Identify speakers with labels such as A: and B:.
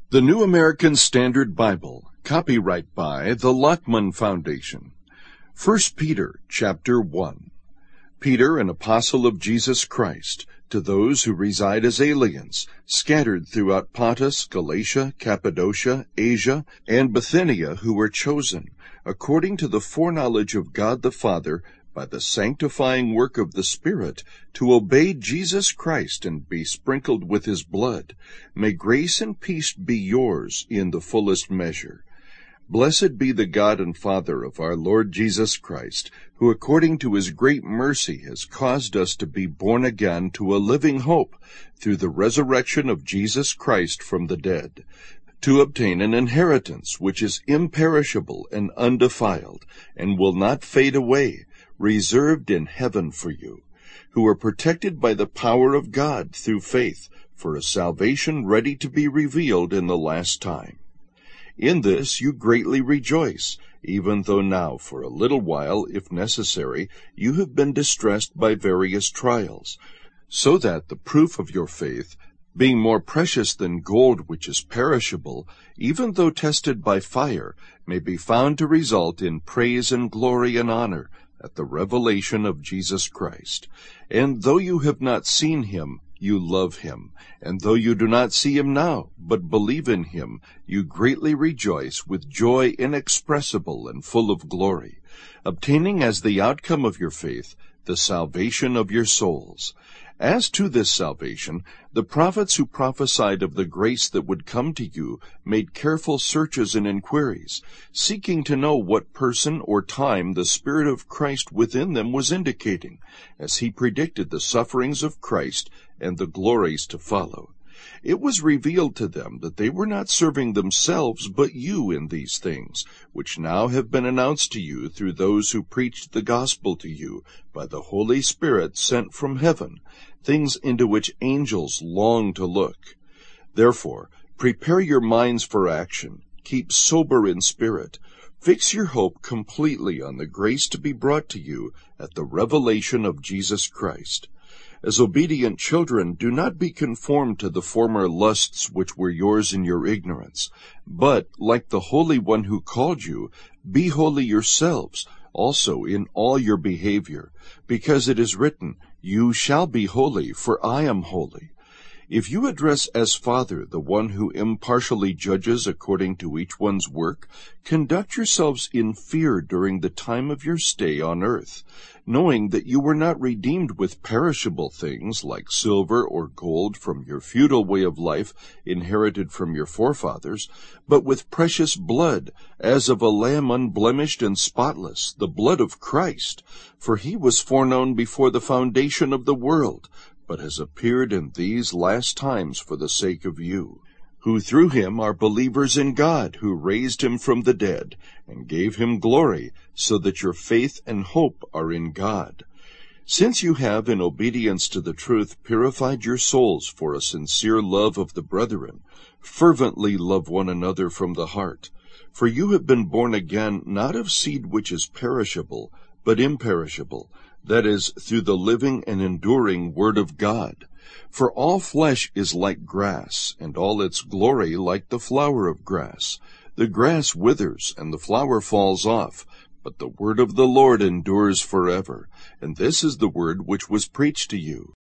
A: The New American Standard Bible, copyright by the Lockman Foundation. 1 Peter, chapter 1. Peter, an apostle of Jesus Christ, to those who reside as aliens, scattered throughout Pontus, Galatia, Cappadocia, Asia, and Bithynia, who were chosen, according to the foreknowledge of God the Father, by the sanctifying work of the Spirit, to obey Jesus Christ and be sprinkled with his blood. May grace and peace be yours in the fullest measure. Blessed be the God and Father of our Lord Jesus Christ, who according to his great mercy has caused us to be born again to a living hope through the resurrection of Jesus Christ from the dead, to obtain an inheritance which is imperishable and undefiled, and will not fade away, reserved in heaven for you, who are protected by the power of God through faith, for a salvation ready to be revealed in the last time. In this you greatly rejoice, even though now for a little while, if necessary, you have been distressed by various trials, so that the proof of your faith, being more precious than gold which is perishable, even though tested by fire, may be found to result in praise and glory and honor at the revelation of Jesus Christ. And though you have not seen him, you love him. And though you do not see him now, but believe in him, you greatly rejoice with joy inexpressible and full of glory, obtaining as the outcome of your faith the salvation of your souls. As to this salvation, the prophets who prophesied of the grace that would come to you made careful searches and inquiries, seeking to know what person or time the Spirit of Christ within them was indicating, as he predicted the sufferings of Christ and the glories to follow. It was revealed to them that they were not serving themselves but you in these things, which now have been announced to you through those who preached the gospel to you by the Holy Spirit sent from heaven, things into which angels long to look. Therefore, prepare your minds for action, keep sober in spirit, fix your hope completely on the grace to be brought to you at the revelation of Jesus Christ. As obedient children, do not be conformed to the former lusts which were yours in your ignorance, but, like the Holy One who called you, be holy yourselves, also in all your behavior, because it is written, "You shall be holy, for I am holy." If you address as Father the one who impartially judges according to each one's work, conduct yourselves in fear during the time of your stay on earth, knowing that you were not redeemed with perishable things like silver or gold from your feudal way of life inherited from your forefathers, but with precious blood, as of a lamb unblemished and spotless, the blood of Christ. For he was foreknown before the foundation of the world, but has appeared in these last times for the sake of you, who through him are believers in God, who raised him from the dead, and gave him glory, so that your faith and hope are in God. Since you have, in obedience to the truth, purified your souls for a sincere love of the brethren, fervently love one another from the heart. For you have been born again, not of seed which is perishable, but imperishable, that is, through the living and enduring Word of God. For all flesh is like grass, and all its glory like the flower of grass. The grass withers, and the flower falls off, but the word of the Lord endures forever. And this is the word which was preached to you,